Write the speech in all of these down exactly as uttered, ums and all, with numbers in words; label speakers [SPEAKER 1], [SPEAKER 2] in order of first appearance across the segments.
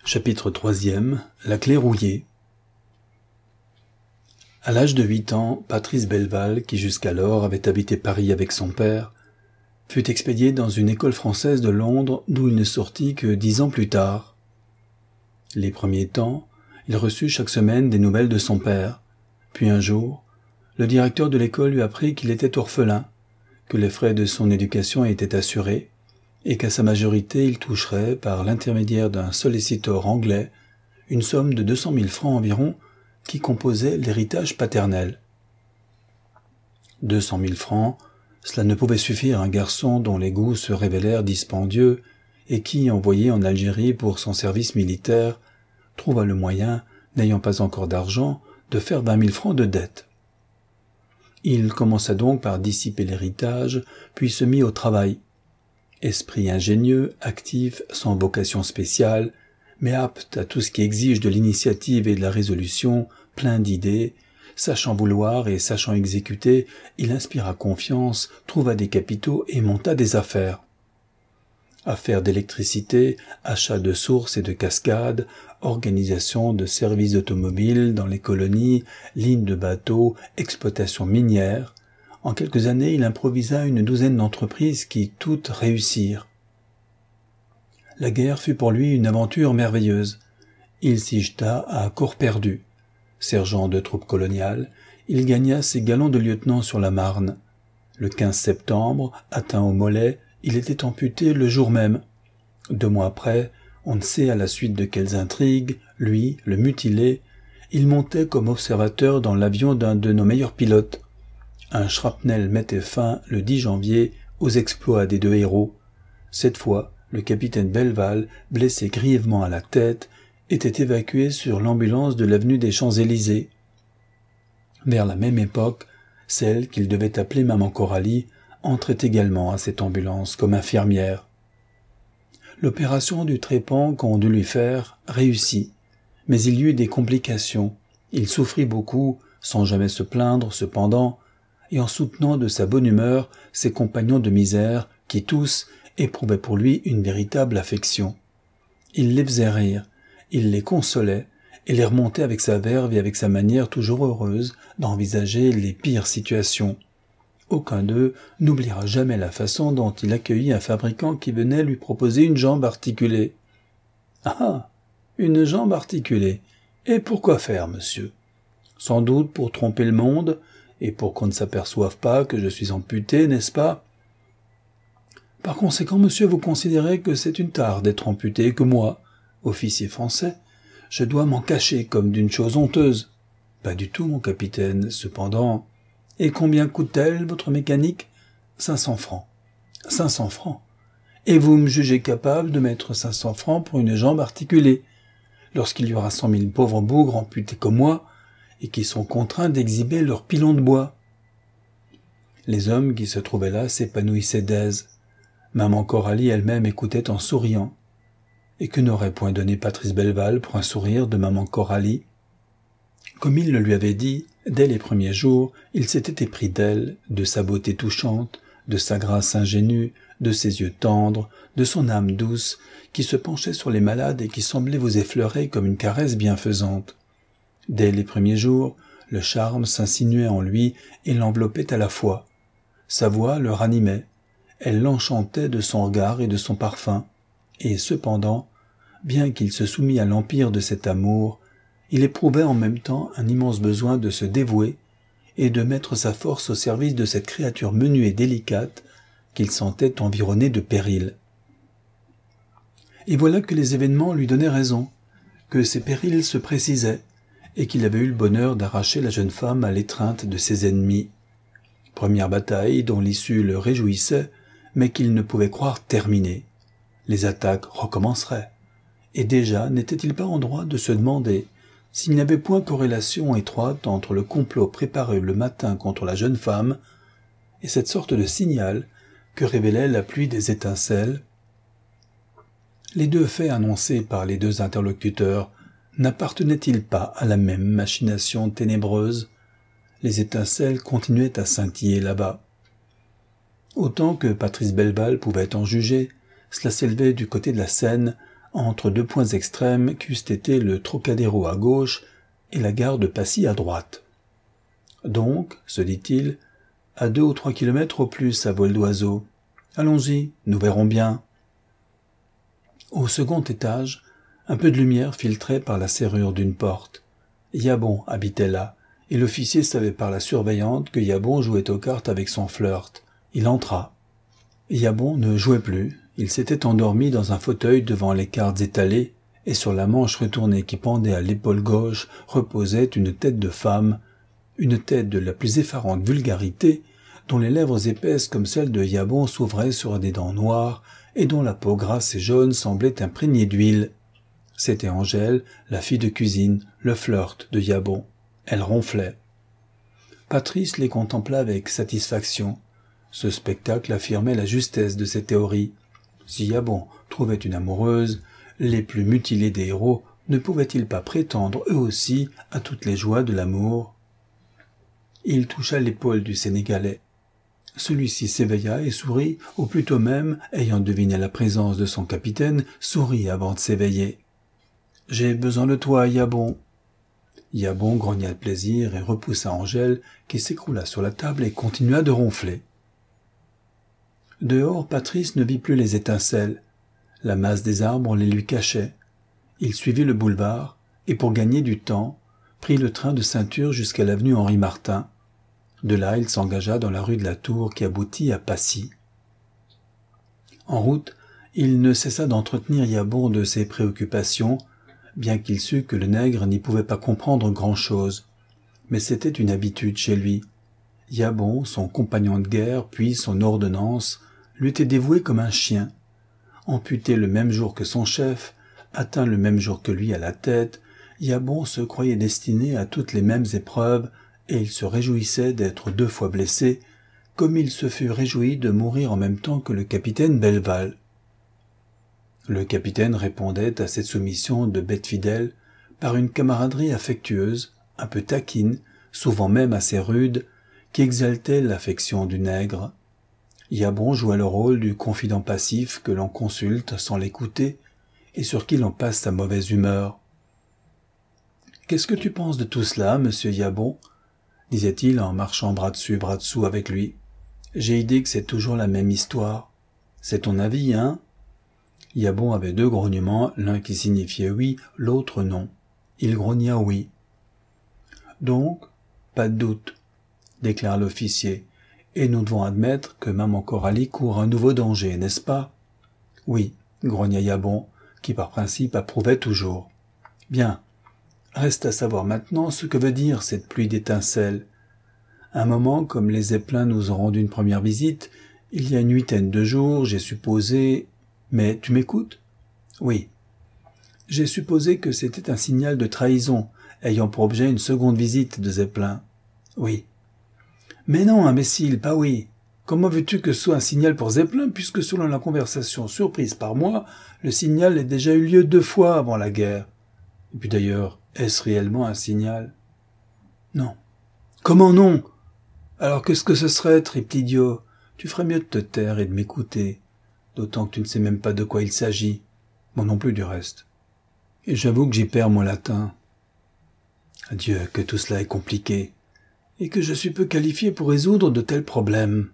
[SPEAKER 1] Chapitre troisième. La clé rouillée. À l'âge de huit ans, Patrice Belleval, qui jusqu'alors avait habité Paris avec son père, fut expédié dans une école française de Londres d'où il ne sortit que dix ans plus tard. Les premiers temps, il reçut chaque semaine des nouvelles de son père. Puis un jour, le directeur de l'école lui apprit qu'il était orphelin, que les frais de son éducation étaient assurés, et qu'à sa majorité il toucherait, par l'intermédiaire d'un solliciteur anglais, une somme de deux cent mille francs environ qui composait l'héritage paternel. Deux cent mille francs, cela ne pouvait suffire à un garçon dont les goûts se révélèrent dispendieux et qui, envoyé en Algérie pour son service militaire, trouva le moyen, n'ayant pas encore d'argent, de faire vingt mille francs de dette. Il commença donc par dissiper l'héritage, puis se mit au travail. Esprit ingénieux, actif, sans vocation spéciale, mais apte à tout ce qui exige de l'initiative et de la résolution, plein d'idées, sachant vouloir et sachant exécuter, il inspira confiance, trouva des capitaux et monta des affaires. Affaires d'électricité, achat de sources et de cascades, organisation de services automobiles dans les colonies, lignes de bateaux, exploitation minière. En quelques années, il improvisa une douzaine d'entreprises qui toutes réussirent. La guerre fut pour lui une aventure merveilleuse. Il s'y jeta à corps perdu. Sergent de troupes coloniales, il gagna ses galons de lieutenant sur la Marne. Le quinze septembre, atteint au mollet, il était amputé le jour même. Deux mois après, on ne sait à la suite de quelles intrigues, lui, le mutilé, il montait comme observateur dans l'avion d'un de nos meilleurs pilotes. Un shrapnel mettait fin, le dix janvier, aux exploits des deux héros. Cette fois, le capitaine Belleval, blessé grièvement à la tête, était évacué sur l'ambulance de l'avenue des Champs-Élysées. Vers la même époque, celle qu'il devait appeler Maman Coralie entrait également à cette ambulance comme infirmière. L'opération du trépan qu'on dut lui faire réussit, mais il y eut des complications. Il souffrit beaucoup, sans jamais se plaindre cependant, et en soutenant de sa bonne humeur ses compagnons de misère qui tous éprouvaient pour lui une véritable affection. Il les faisait rire, il les consolait et les remontait avec sa verve et avec sa manière toujours heureuse d'envisager les pires situations. Aucun d'eux n'oubliera jamais la façon dont il accueillit un fabricant qui venait lui proposer une jambe articulée. « Ah, une jambe articulée. Et pourquoi faire, monsieur ? Sans doute pour tromper le monde, et pour qu'on ne s'aperçoive pas que je suis amputé, n'est-ce pas ? Par conséquent, monsieur, vous considérez que c'est une tare d'être amputé et que moi, officier français, je dois m'en cacher comme d'une chose honteuse. Pas du tout, mon capitaine, cependant. Et combien coûte-t-elle, votre mécanique ? Cinq cents francs. Cinq cents francs. Et vous me jugez capable de mettre cinq cents francs pour une jambe articulée, lorsqu'il y aura cent mille pauvres bougres amputés comme moi, et qui sont contraints d'exhiber leurs pilons de bois. Les hommes qui se trouvaient là s'épanouissaient d'aise. Maman Coralie elle-même écoutait en souriant. Et que n'aurait point donné Patrice Belleval pour un sourire de Maman Coralie ? Comme il le lui avait dit, dès les premiers jours, il s'était épris d'elle, de sa beauté touchante, de sa grâce ingénue, de ses yeux tendres, de son âme douce, qui se penchait sur les malades et qui semblait vous effleurer comme une caresse bienfaisante. Dès les premiers jours, le charme s'insinuait en lui et l'enveloppait à la fois. Sa voix le ranimait, elle l'enchantait de son regard et de son parfum, et cependant, bien qu'il se soumît à l'empire de cet amour, il éprouvait en même temps un immense besoin de se dévouer et de mettre sa force au service de cette créature menue et délicate qu'il sentait environnée de périls. Et voilà que les événements lui donnaient raison, que ces périls se précisaient, et qu'il avait eu le bonheur d'arracher la jeune femme à l'étreinte de ses ennemis. Première bataille dont l'issue le réjouissait, mais qu'il ne pouvait croire terminée. Les attaques recommenceraient. Et déjà n'était-il pas en droit de se demander s'il n'y avait point corrélation étroite entre le complot préparé le matin contre la jeune femme et cette sorte de signal que révélait la pluie des étincelles. Les deux faits annoncés par les deux interlocuteurs n'appartenaient-ils pas à la même machination ténébreuse ? Les étincelles continuaient à scintiller là-bas. Autant que Patrice Belleval pouvait en juger, cela s'élevait du côté de la Seine, entre deux points extrêmes qu'eussent été le Trocadéro à gauche et la gare de Passy à droite. Donc, se dit-il, à deux ou trois kilomètres au plus à vol d'oiseau. Allons-y, nous verrons bien. Au second étage, un peu de lumière filtrait par la serrure d'une porte. Yabon habitait là, et l'officier savait par la surveillante que Yabon jouait aux cartes avec son flirt. Il entra. Yabon ne jouait plus, il s'était endormi dans un fauteuil devant les cartes étalées, et sur la manche retournée qui pendait à l'épaule gauche reposait une tête de femme, une tête de la plus effarante vulgarité, dont les lèvres épaisses comme celles de Yabon s'ouvraient sur des dents noires, et dont la peau grasse et jaune semblait imprégnée d'huile. C'était Angèle, la fille de cuisine, le flirt de Yabon. Elle ronflait. Patrice les contempla avec satisfaction. Ce spectacle affirmait la justesse de ses théories. Si Yabon trouvait une amoureuse, les plus mutilés des héros ne pouvaient-ils pas prétendre eux aussi à toutes les joies de l'amour? Il toucha l'épaule du Sénégalais. Celui-ci s'éveilla et sourit, ou plutôt même, ayant deviné la présence de son capitaine, sourit avant de s'éveiller. « J'ai besoin de toi, Yabon. » Yabon grogna de plaisir et repoussa Angèle, qui s'écroula sur la table et continua de ronfler. Dehors, Patrice ne vit plus les étincelles. La masse des arbres les lui cachait. Il suivit le boulevard, et pour gagner du temps, prit le train de ceinture jusqu'à l'avenue Henri-Martin. De là, il s'engagea dans la rue de la Tour qui aboutit à Passy. En route, il ne cessa d'entretenir Yabon de ses préoccupations, bien qu'il sût que le nègre n'y pouvait pas comprendre grand-chose. Mais c'était une habitude chez lui. Yabon, son compagnon de guerre, puis son ordonnance, lui était dévoué comme un chien. Amputé le même jour que son chef, atteint le même jour que lui à la tête, Yabon se croyait destiné à toutes les mêmes épreuves, et il se réjouissait d'être deux fois blessé, comme il se fut réjoui de mourir en même temps que le capitaine Belval. Le capitaine répondait à cette soumission de bête fidèle par une camaraderie affectueuse, un peu taquine, souvent même assez rude, qui exaltait l'affection du nègre. Yabon jouait le rôle du confident passif que l'on consulte sans l'écouter et sur qui l'on passe sa mauvaise humeur. « Qu'est-ce que tu penses de tout cela, monsieur Yabon ?» disait-il en marchant bras dessus bras dessous avec lui. « J'ai idée que c'est toujours la même histoire. C'est ton avis, hein ?» Yabon avait deux grognements, l'un qui signifiait oui, l'autre non. Il grogna oui. « Donc, pas de doute, » déclare l'officier, « et nous devons admettre que maman Coralie court un nouveau danger, n'est-ce pas ?»« Oui, » grogna Yabon, qui par principe approuvait toujours. « Bien, reste à savoir maintenant ce que veut dire cette pluie d'étincelles. Un moment, comme les Zeppelins nous ont rendu une première visite, il y a une huitaine de jours, j'ai supposé... Mais tu m'écoutes ? Oui. J'ai supposé que c'était un signal de trahison, ayant pour objet une seconde visite de Zeppelin. Oui. Mais non, imbécile, pas oui. Comment veux-tu que ce soit un signal pour Zeppelin, puisque selon la conversation surprise par moi, le signal a déjà eu lieu deux fois avant la guerre. Et puis d'ailleurs, est-ce réellement un signal ? Non. Comment non ? Alors qu'est-ce que ce serait, triple idiot ? Tu ferais mieux de te taire et de m'écouter. D'autant que tu ne sais même pas de quoi il s'agit. Moi non plus du reste. Et j'avoue que j'y perds mon latin. Adieu, que tout cela est compliqué, et que je suis peu qualifié pour résoudre de tels problèmes.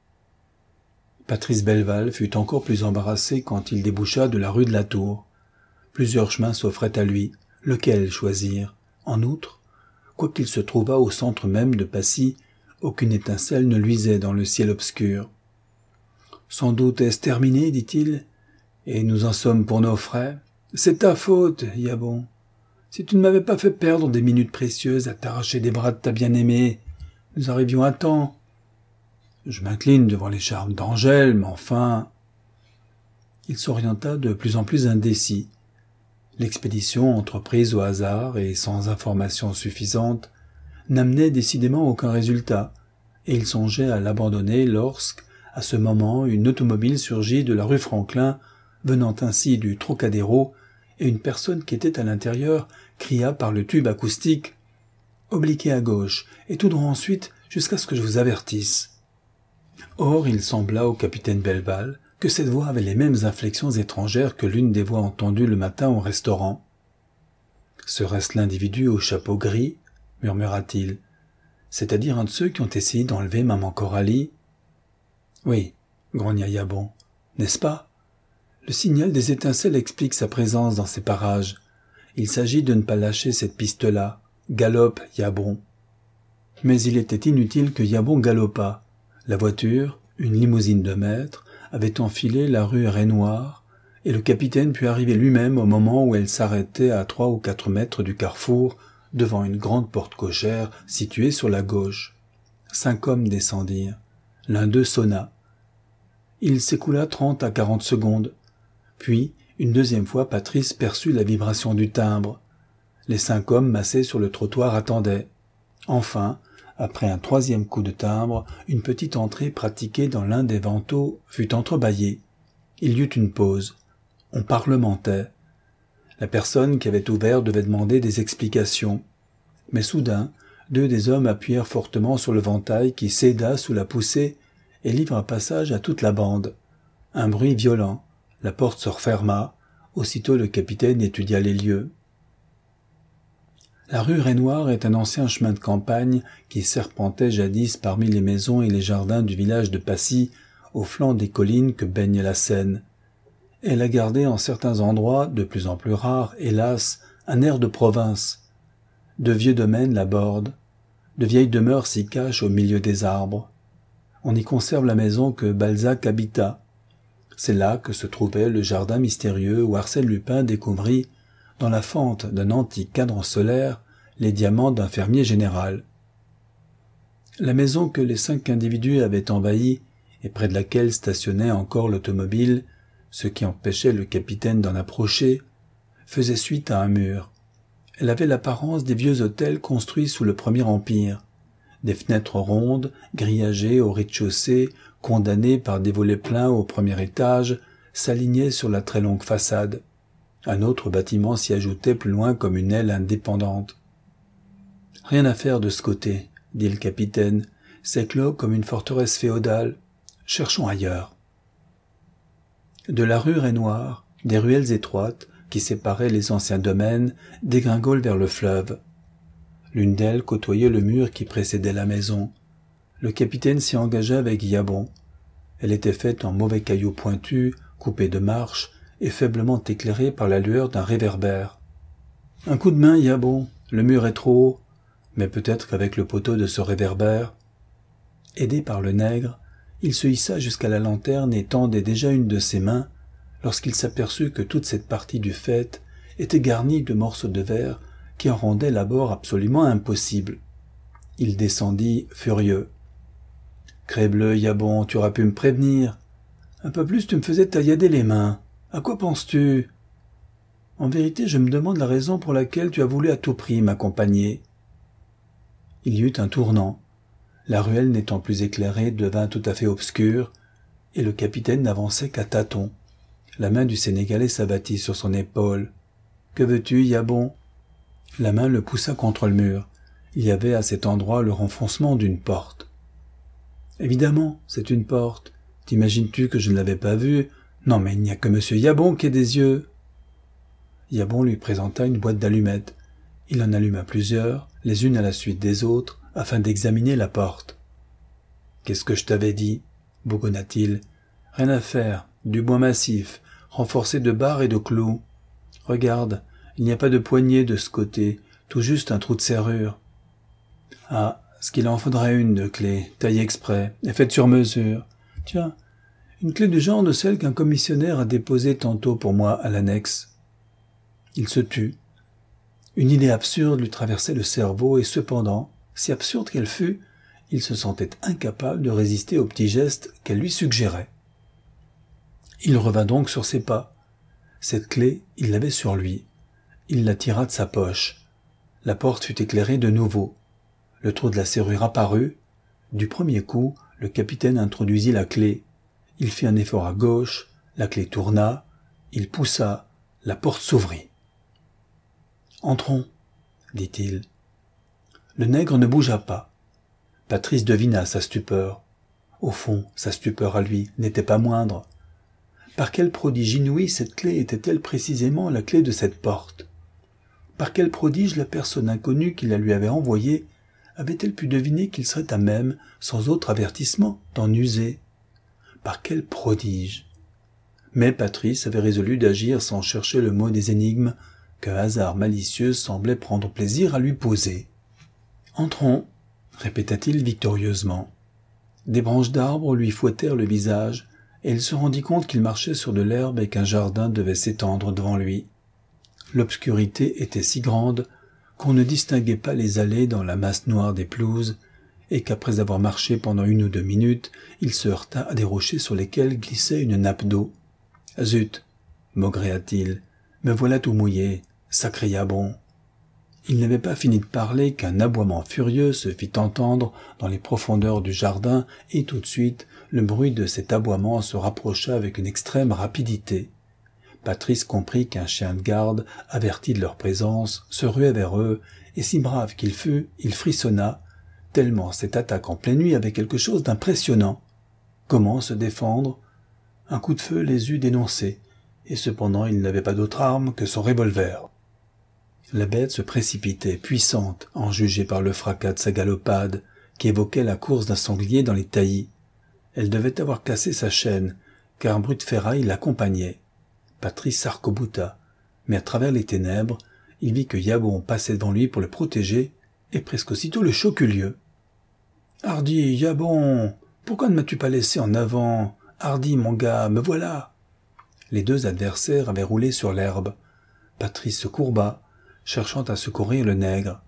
[SPEAKER 1] Patrice Belval fut encore plus embarrassé quand il déboucha de la rue de la Tour. Plusieurs chemins s'offraient à lui. Lequel choisir ? En outre, quoiqu'il se trouvât au centre même de Passy, aucune étincelle ne luisait dans le ciel obscur. Sans doute est-ce terminé, dit-il, et nous en sommes pour nos frais. C'est ta faute, Yabon. Si tu ne m'avais pas fait perdre des minutes précieuses à t'arracher des bras de ta bien-aimée, nous arrivions à temps. Je m'incline devant les charmes d'Angèle, mais enfin... Il s'orienta de plus en plus indécis. L'expédition entreprise au hasard et sans information suffisante n'amenait décidément aucun résultat, et il songeait à l'abandonner lorsque, à ce moment, une automobile surgit de la rue Franklin, venant ainsi du Trocadéro, et une personne qui était à l'intérieur cria par le tube acoustique « Obliquez à gauche, et tout droit ensuite, jusqu'à ce que je vous avertisse. » Or, il sembla au capitaine Belval que cette voix avait les mêmes inflexions étrangères que l'une des voix entendues le matin au restaurant. « Serait-ce l'individu au chapeau gris ?» murmura-t-il. « C'est-à-dire un de ceux qui ont essayé d'enlever maman Coralie ?»« Oui, » grogna Yabon. « N'est-ce pas ? Le signal des étincelles explique sa présence dans ces parages. Il s'agit de ne pas lâcher cette piste-là. Galope, Yabon. » Mais il était inutile que Yabon galopât. La voiture, une limousine de maître, avait enfilé la rue Rainoir, et le capitaine put arriver lui-même au moment où elle s'arrêtait à trois ou quatre mètres du carrefour, devant une grande porte cochère située sur la gauche. Cinq hommes descendirent. L'un d'eux sonna. Il s'écoula trente à quarante secondes. Puis, une deuxième fois, Patrice perçut la vibration du timbre. Les cinq hommes massés sur le trottoir attendaient. Enfin, après un troisième coup de timbre, une petite entrée pratiquée dans l'un des vantaux fut entrebâillée. Il y eut une pause. On parlementait. La personne qui avait ouvert devait demander des explications. Mais soudain, deux des hommes appuyèrent fortement sur le ventail qui céda sous la poussée et livra passage à toute la bande. Un bruit violent. La porte se referma. Aussitôt le capitaine étudia les lieux. La rue Rainoir est un ancien chemin de campagne qui serpentait jadis parmi les maisons et les jardins du village de Passy, au flanc des collines que baigne la Seine. Elle a gardé en certains endroits, de plus en plus rares, hélas, un air de province. De vieux domaines la bordent, de vieilles demeures s'y cachent au milieu des arbres. On y conserve la maison que Balzac habita. C'est là que se trouvait le jardin mystérieux où Arsène Lupin découvrit, dans la fente d'un antique cadran solaire, les diamants d'un fermier général. La maison que les cinq individus avaient envahie et près de laquelle stationnait encore l'automobile, ce qui empêchait le capitaine d'en approcher, faisait suite à un mur. Elle avait l'apparence des vieux hôtels construits sous le Premier Empire. Des fenêtres rondes, grillagées au rez-de-chaussée, condamnées par des volets pleins au premier étage, s'alignaient sur la très longue façade. Un autre bâtiment s'y ajoutait plus loin comme une aile indépendante. « Rien à faire de ce côté, » dit le capitaine. « C'est clos comme une forteresse féodale. Cherchons ailleurs. » De la rue Rainoir, des ruelles étroites, qui séparaient les anciens domaines, dégringolent vers le fleuve. L'une d'elles côtoyait le mur qui précédait la maison. Le capitaine s'y engagea avec Yabon. Elle était faite en mauvais cailloux pointus, coupés de marches, et faiblement éclairée par la lueur d'un réverbère. « Un coup de main, Yabon, le mur est trop haut, mais peut-être qu'avec le poteau de ce réverbère. » Aidé par le nègre, il se hissa jusqu'à la lanterne et tendait déjà une de ses mains, lorsqu'il s'aperçut que toute cette partie du faîte était garnie de morceaux de verre qui en rendaient l'abord absolument impossible. Il descendit, furieux. « Crèbleu, Yabon, tu auras pu me prévenir. Un peu plus tu me faisais taillader les mains. À quoi penses-tu ? En vérité, je me demande la raison pour laquelle tu as voulu à tout prix m'accompagner. » Il y eut un tournant. La ruelle n'étant plus éclairée devint tout à fait obscure, et le capitaine n'avançait qu'à tâtons. La main du Sénégalais s'abattit sur son épaule. « Que veux-tu, Yabon ?» La main le poussa contre le mur. Il y avait à cet endroit le renfoncement d'une porte. « Évidemment, c'est une porte. T'imagines-tu que je ne l'avais pas vue ? Non, mais il n'y a que monsieur Yabon qui ait des yeux. » Yabon lui présenta une boîte d'allumettes. Il en alluma plusieurs, les unes à la suite des autres, afin d'examiner la porte. « Qu'est-ce que je t'avais dit ?» bougonna-t-il. « Rien à faire, du bois massif, renforcé de barres et de clous. Regarde, il n'y a pas de poignée de ce côté, tout juste un trou de serrure. Ah, ce qu'il en faudrait une de clé, taillée exprès, et faite sur mesure. Tiens, une clé du genre de celle qu'un commissionnaire a déposée tantôt pour moi à l'annexe. » Il se tut. Une idée absurde lui traversait le cerveau et cependant, si absurde qu'elle fût, il se sentait incapable de résister aux petits gestes qu'elle lui suggérait. Il revint donc sur ses pas. Cette clé, il l'avait sur lui. Il la tira de sa poche. La porte fut éclairée de nouveau. Le trou de la serrure apparut. Du premier coup, le capitaine introduisit la clé. Il fit un effort à gauche, la clé tourna, il poussa, la porte s'ouvrit. « Entrons, » dit-il. Le nègre ne bougea pas. Patrice devina sa stupeur. Au fond, sa stupeur à lui n'était pas moindre. Par quel prodige inouï cette clé était-elle précisément la clé de cette porte? Par quel prodige la personne inconnue qui la lui avait envoyée avait-elle pu deviner qu'il serait à même, sans autre avertissement, d'en user? Par quel prodige? Mais Patrice avait résolu d'agir sans chercher le mot des énigmes qu'un hasard malicieux semblait prendre plaisir à lui poser. « Entrons », répéta-t-il victorieusement. Des branches d'arbres lui fouettèrent le visage, et il se rendit compte qu'il marchait sur de l'herbe et qu'un jardin devait s'étendre devant lui. L'obscurité était si grande qu'on ne distinguait pas les allées dans la masse noire des pelouses, et qu'après avoir marché pendant une ou deux minutes, il se heurta à des rochers sur lesquels glissait une nappe d'eau. « Zut !» maugréa-t-il, « me voilà tout mouillé, sacré Yabon !» Il n'avait pas fini de parler qu'un aboiement furieux se fit entendre dans les profondeurs du jardin, et tout de suite, le bruit de cet aboiement se rapprocha avec une extrême rapidité. Patrice comprit qu'un chien de garde, averti de leur présence, se ruait vers eux, et si brave qu'il fût, il frissonna, tellement cette attaque en pleine nuit avait quelque chose d'impressionnant. Comment se défendre? Un coup de feu les eût dénoncés, et cependant il n'avait pas d'autre arme que son revolver. La bête se précipitait, puissante, en juger par le fracas de sa galopade, qui évoquait la course d'un sanglier dans les taillis. Elle devait avoir cassé sa chaîne, car un bruit de ferraille l'accompagnait. Patrice s'arc-bouta, mais à travers les ténèbres, il vit que Yabon passait devant lui pour le protéger, et presque aussitôt le choc eut lieu. « Hardi, Yabon, pourquoi ne m'as-tu pas laissé en avant? Hardi, mon gars, me voilà !» Les deux adversaires avaient roulé sur l'herbe. Patrice se courba, cherchant à secourir le nègre.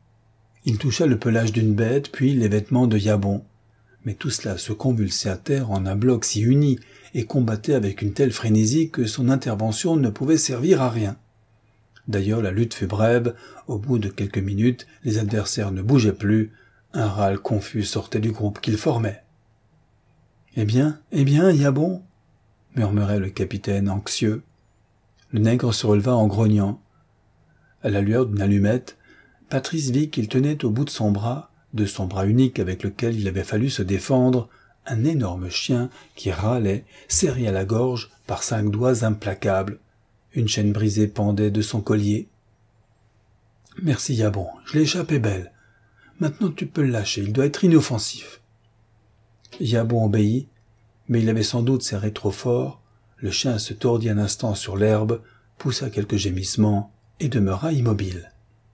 [SPEAKER 1] Il toucha le pelage d'une bête, puis les vêtements de Yabon. Mais tout cela se convulsait à terre en un bloc si uni et combattait avec une telle frénésie que son intervention ne pouvait servir à rien. D'ailleurs, la lutte fut brève. Au bout de quelques minutes, les adversaires ne bougeaient plus. Un râle confus sortait du groupe qu'ils formaient. « Eh bien, eh bien, Yabon » murmurait le capitaine anxieux. Le nègre se releva en grognant. À la lueur d'une allumette, Patrice vit qu'il tenait au bout de son bras, de son bras unique avec lequel il avait fallu se défendre, un énorme chien qui râlait, serré à la gorge par cinq doigts implacables. Une chaîne brisée pendait de son collier. « Merci Yabon, je l'ai échappé belle. Maintenant tu peux le lâcher, il doit être inoffensif. » Yabon obéit, mais il avait sans doute serré trop fort. Le chien se tordit un instant sur l'herbe, poussa quelques gémissements et demeura immobile.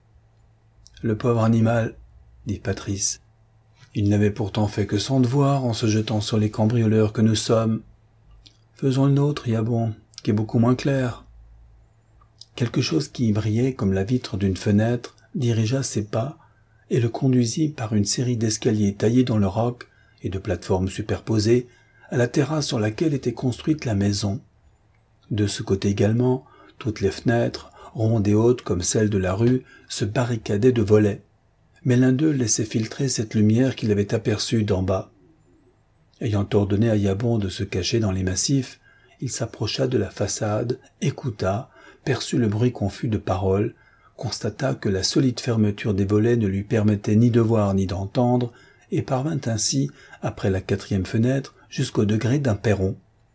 [SPEAKER 1] « Le pauvre animal, » dit Patrice. « Il n'avait pourtant fait que son devoir en se jetant sur les cambrioleurs que nous sommes. Faisons le nôtre, Yabon, qui est beaucoup moins clair. » Quelque chose qui brillait comme la vitre d'une fenêtre dirigea ses pas et le conduisit par une série d'escaliers taillés dans le roc et de plateformes superposées à la terrasse sur laquelle était construite la maison. De ce côté également, toutes les fenêtres, rondes et hautes comme celles de la rue, se barricadaient de volets, mais l'un d'eux laissait filtrer cette lumière qu'il avait aperçue d'en bas. Ayant ordonné à Yabon de se cacher dans les massifs, il s'approcha de la façade, écouta, perçut le bruit confus de paroles, constata que la solide fermeture des volets ne lui permettait ni de voir ni d'entendre, et parvint ainsi, après la quatrième fenêtre, jusqu'au degré d'un perron.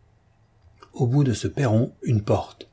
[SPEAKER 1] Au bout de ce perron, une porte.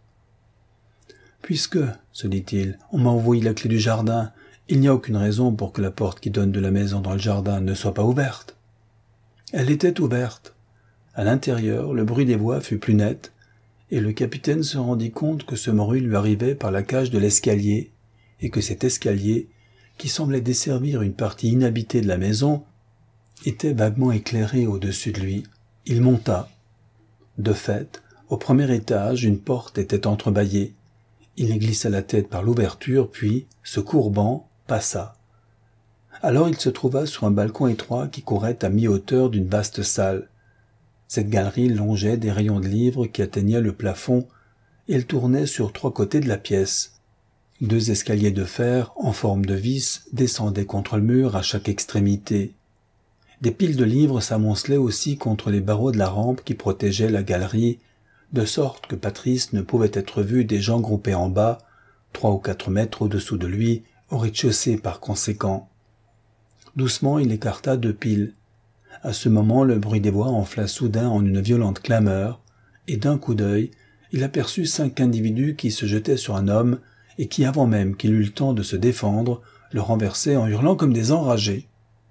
[SPEAKER 1] « Puisque, se dit-il, on m'a envoyé la clé du jardin, il n'y a aucune raison pour que la porte qui donne de la maison dans le jardin ne soit pas ouverte. » Elle était ouverte. À l'intérieur, le bruit des voix fut plus net, et le capitaine se rendit compte que ce bruit lui arrivait par la cage de l'escalier, et que cet escalier, qui semblait desservir une partie inhabitée de la maison, était vaguement éclairé au-dessus de lui. Il monta. De fait, au premier étage, une porte était entrebâillée. Il y glissa la tête par l'ouverture, puis, se courbant, passa. Alors il se trouva sur un balcon étroit qui courait à mi-hauteur d'une vaste salle. Cette galerie longeait des rayons de livres qui atteignaient le plafond, et elle tournait sur trois côtés de la pièce. Deux escaliers de fer, en forme de vis, descendaient contre le mur à chaque extrémité. Des piles de livres s'amoncelaient aussi contre les barreaux de la rampe qui protégeait la galerie, de sorte que Patrice ne pouvait être vu des gens groupés en bas, trois ou quatre mètres au-dessous de lui, au rez-de-chaussée par conséquent. Doucement, il écarta deux piles. À ce moment, le bruit des voix enfla soudain en une violente clameur, et d'un coup d'œil, il aperçut cinq individus qui se jetaient sur un homme et qui, avant même qu'il eût le temps de se défendre, le renversaient en hurlant comme des enragés.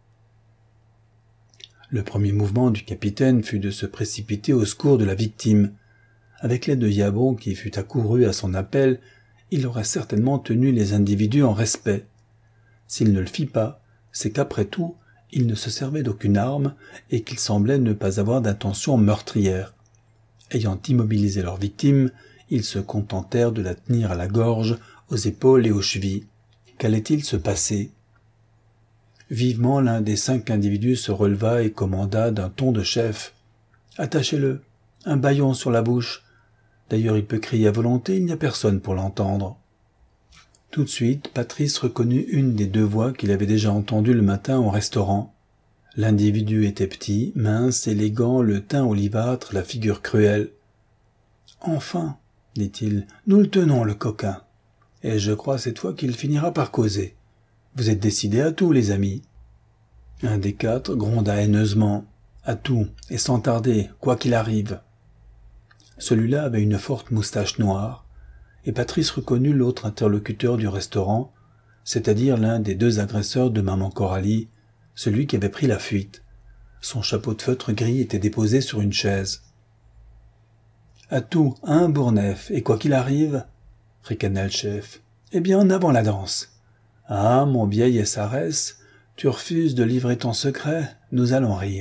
[SPEAKER 1] Le premier mouvement du capitaine fut de se précipiter au secours de la victime. Avec l'aide de Yabon qui fut accouru à son appel, il aurait certainement tenu les individus en respect. S'il ne le fit pas, c'est qu'après tout, il ne se servait d'aucune arme et qu'il semblait ne pas avoir d'intention meurtrière. Ayant immobilisé leur victime, ils se contentèrent de la tenir à la gorge, aux épaules et aux chevilles. Qu'allait-il se passer ? Vivement, l'un des cinq individus se releva et commanda d'un ton de chef. « Attachez-le, un bâillon sur la bouche. D'ailleurs, il peut crier à volonté, il n'y a personne pour l'entendre. » Tout de suite, Patrice reconnut une des deux voix qu'il avait déjà entendues le matin au restaurant. L'individu était petit, mince, élégant, le teint olivâtre, la figure cruelle. « Enfin, dit-il, nous le tenons, le coquin. Et je crois cette fois qu'il finira par causer. Vous êtes décidés à tout, les amis. » Un des quatre gronda haineusement. « À tout, et sans tarder, quoi qu'il arrive. » Celui-là avait une forte moustache noire, et Patrice reconnut l'autre interlocuteur du restaurant, c'est-à-dire l'un des deux agresseurs de maman Coralie, celui qui avait pris la fuite. Son chapeau de feutre gris était déposé sur une chaise. « À tout, hein, Bourneuf, et quoi qu'il arrive ?» ricana le chef. « Eh bien, en avant la danse. Ah, mon vieil S R S, tu refuses de livrer ton secret, nous allons rire. »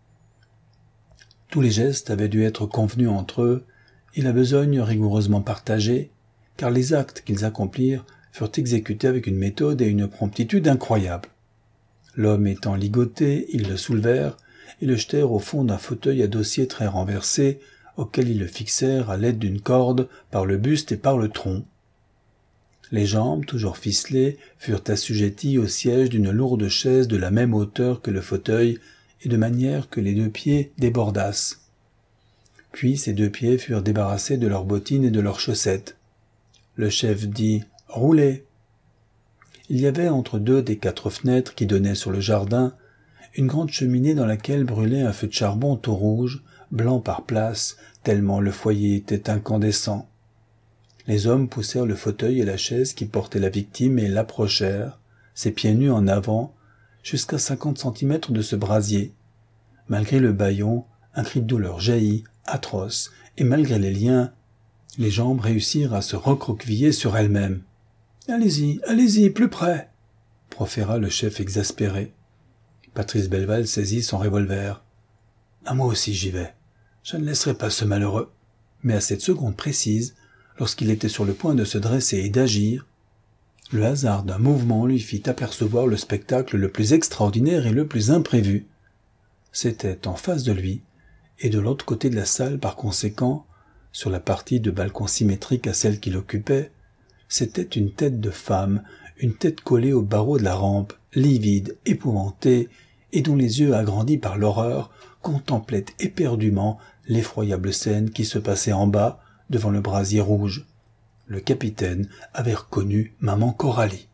[SPEAKER 1] Tous les gestes avaient dû être convenus entre eux, et la besogne rigoureusement partagée, car les actes qu'ils accomplirent furent exécutés avec une méthode et une promptitude incroyables. L'homme étant ligoté, ils le soulevèrent et le jetèrent au fond d'un fauteuil à dossier très renversé, auquel ils le fixèrent à l'aide d'une corde par le buste et par le tronc. Les jambes, toujours ficelées, furent assujetties au siège d'une lourde chaise de la même hauteur que le fauteuil et de manière que les deux pieds débordassent. Puis ces deux pieds furent débarrassés de leurs bottines et de leurs chaussettes. Le chef dit « Roulez !» Il y avait entre deux des quatre fenêtres qui donnaient sur le jardin une grande cheminée dans laquelle brûlait un feu de charbon tout rouge, blanc par places, tellement le foyer était incandescent. Les hommes poussèrent le fauteuil et la chaise qui portaient la victime et l'approchèrent, ses pieds nus en avant, jusqu'à cinquante centimètres de ce brasier. Malgré le bâillon, un cri de douleur jaillit, atroce, et malgré les liens, les jambes réussirent à se recroqueviller sur elles-mêmes. « Allez-y, allez-y, plus près !» proféra le chef exaspéré. Patrice Belval saisit son revolver. « À moi aussi j'y vais. Je ne laisserai pas ce malheureux. » Mais à cette seconde précise, lorsqu'il était sur le point de se dresser et d'agir, le hasard d'un mouvement lui fit apercevoir le spectacle le plus extraordinaire et le plus imprévu. C'était en face de lui, et de l'autre côté de la salle par conséquent, sur la partie de balcon symétrique à celle qu'il occupait, c'était une tête de femme, une tête collée au barreau de la rampe, livide, épouvantée, et dont les yeux agrandis par l'horreur contemplaient éperdument l'effroyable scène qui se passait en bas, devant le brasier rouge. Le capitaine avait reconnu maman Coralie.